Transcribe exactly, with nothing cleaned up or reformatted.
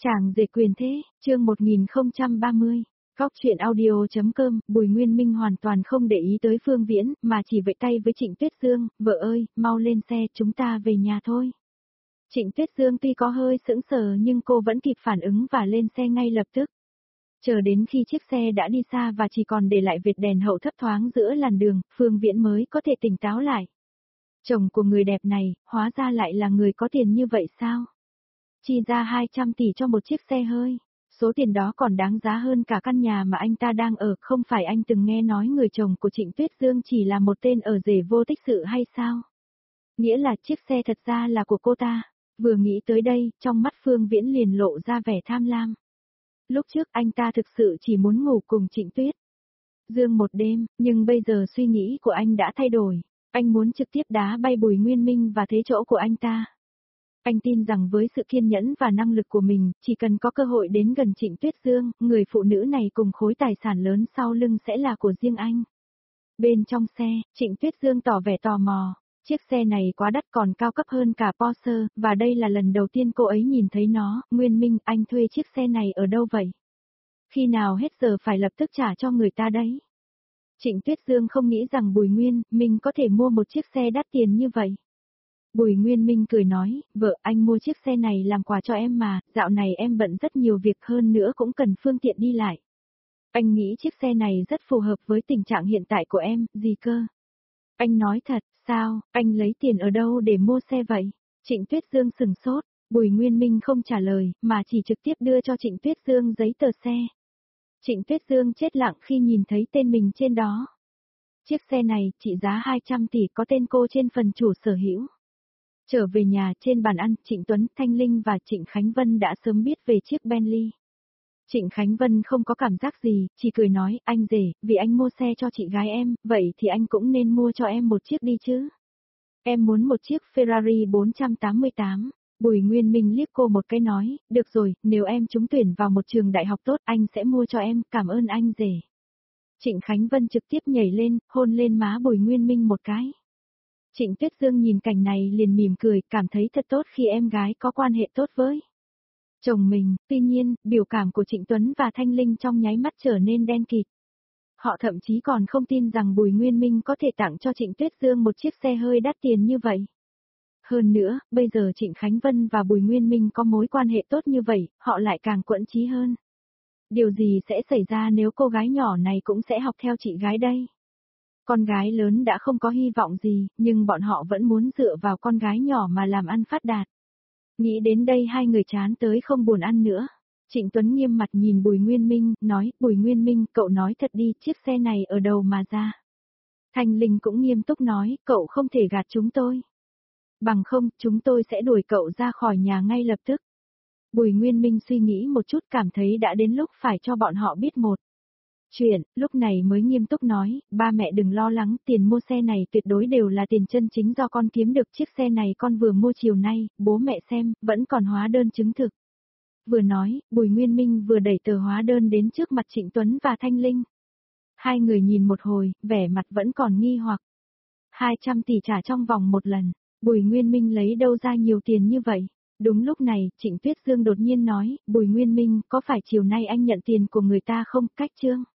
Chàng rể quyền thế, chương một nghìn không trăm ba mươi. Góc truyện audio.com, Bùi Nguyên Minh hoàn toàn không để ý tới Phương Viễn, mà chỉ vẫy tay với Trịnh Tuyết Dương, vợ ơi, mau lên xe, chúng ta về nhà thôi. Trịnh Tuyết Dương tuy có hơi sững sờ nhưng cô vẫn kịp phản ứng và lên xe ngay lập tức. Chờ đến khi chiếc xe đã đi xa và chỉ còn để lại vệt đèn hậu thấp thoáng giữa làn đường, Phương Viễn mới có thể tỉnh táo lại. Chồng của người đẹp này, hóa ra lại là người có tiền như vậy sao? Chi ra hai trăm tỷ cho một chiếc xe hơi. Số tiền đó còn đáng giá hơn cả căn nhà mà anh ta đang ở, không phải anh từng nghe nói người chồng của Trịnh Tuyết Dương chỉ là một tên ở rể vô tích sự hay sao? Nghĩa là chiếc xe thật ra là của cô ta. Vừa nghĩ tới đây, trong mắt Phương Viễn liền lộ ra vẻ tham lam. Lúc trước anh ta thực sự chỉ muốn ngủ cùng Trịnh Tuyết Dương một đêm, nhưng bây giờ suy nghĩ của anh đã thay đổi. Anh muốn trực tiếp đá bay Bùi Nguyên Minh và thế chỗ của anh ta. Anh tin rằng với sự kiên nhẫn và năng lực của mình, chỉ cần có cơ hội đến gần Trịnh Tuyết Dương, người phụ nữ này cùng khối tài sản lớn sau lưng sẽ là của riêng anh. Bên trong xe, Trịnh Tuyết Dương tỏ vẻ tò mò. Chiếc xe này quá đắt, còn cao cấp hơn cả Porsche, và đây là lần đầu tiên cô ấy nhìn thấy nó. Nguyên Minh, anh thuê chiếc xe này ở đâu vậy? Khi nào hết giờ phải lập tức trả cho người ta đấy? Trịnh Tuyết Dương không nghĩ rằng Bùi Nguyên Minh có thể mua một chiếc xe đắt tiền như vậy. Bùi Nguyên Minh cười nói, vợ, anh mua chiếc xe này làm quà cho em mà, dạo này em bận rất nhiều việc, hơn nữa cũng cần phương tiện đi lại. Anh nghĩ chiếc xe này rất phù hợp với tình trạng hiện tại của em, gì cơ? Anh nói thật, sao, anh lấy tiền ở đâu để mua xe vậy? Trịnh Tuyết Dương sừng sốt, Bùi Nguyên Minh không trả lời, mà chỉ trực tiếp đưa cho Trịnh Tuyết Dương giấy tờ xe. Trịnh Tuyết Dương chết lặng khi nhìn thấy tên mình trên đó. Chiếc xe này, trị giá hai trăm tỷ, có tên cô trên phần chủ sở hữu. Trở về nhà, trên bàn ăn, Trịnh Tuấn, Thanh Linh và Trịnh Khánh Vân đã sớm biết về chiếc Bentley. Trịnh Khánh Vân không có cảm giác gì, chỉ cười nói, anh rể, vì anh mua xe cho chị gái em, vậy thì anh cũng nên mua cho em một chiếc đi chứ. Em muốn một chiếc Ferrari bốn trăm tám mươi tám. Bùi Nguyên Minh liếc cô một cái nói, được rồi, nếu em trúng tuyển vào một trường đại học tốt, anh sẽ mua cho em, cảm ơn anh rể. Trịnh Khánh Vân trực tiếp nhảy lên, hôn lên má Bùi Nguyên Minh một cái. Trịnh Tuyết Dương nhìn cảnh này liền mỉm cười, cảm thấy thật tốt khi em gái có quan hệ tốt với chồng mình. Tuy nhiên, biểu cảm của Trịnh Tuấn và Thanh Linh trong nháy mắt trở nên đen kịt. Họ thậm chí còn không tin rằng Bùi Nguyên Minh có thể tặng cho Trịnh Tuyết Dương một chiếc xe hơi đắt tiền như vậy. Hơn nữa, bây giờ Trịnh Khánh Vân và Bùi Nguyên Minh có mối quan hệ tốt như vậy, họ lại càng quẫn chí hơn. Điều gì sẽ xảy ra nếu cô gái nhỏ này cũng sẽ học theo chị gái đây? Con gái lớn đã không có hy vọng gì, nhưng bọn họ vẫn muốn dựa vào con gái nhỏ mà làm ăn phát đạt. Nghĩ đến đây hai người chán tới không buồn ăn nữa. Trịnh Tuấn nghiêm mặt nhìn Bùi Nguyên Minh, nói, Bùi Nguyên Minh, cậu nói thật đi, chiếc xe này ở đâu mà ra? Thanh Linh cũng nghiêm túc nói, cậu không thể gạt chúng tôi. Bằng không, chúng tôi sẽ đuổi cậu ra khỏi nhà ngay lập tức. Bùi Nguyên Minh suy nghĩ một chút, cảm thấy đã đến lúc phải cho bọn họ biết một chuyện, lúc này mới nghiêm túc nói, ba mẹ đừng lo lắng, tiền mua xe này tuyệt đối đều là tiền chân chính do con kiếm được, chiếc xe này con vừa mua chiều nay, bố mẹ xem, vẫn còn hóa đơn chứng thực. Vừa nói, Bùi Nguyên Minh vừa đẩy tờ hóa đơn đến trước mặt Trịnh Tuấn và Thanh Linh. Hai người nhìn một hồi, vẻ mặt vẫn còn nghi hoặc. hai trăm tỷ trả trong vòng một lần, Bùi Nguyên Minh lấy đâu ra nhiều tiền như vậy? Đúng lúc này, Trịnh Tuyết Dương đột nhiên nói, Bùi Nguyên Minh, có phải chiều nay anh nhận tiền của người ta không, cách chương?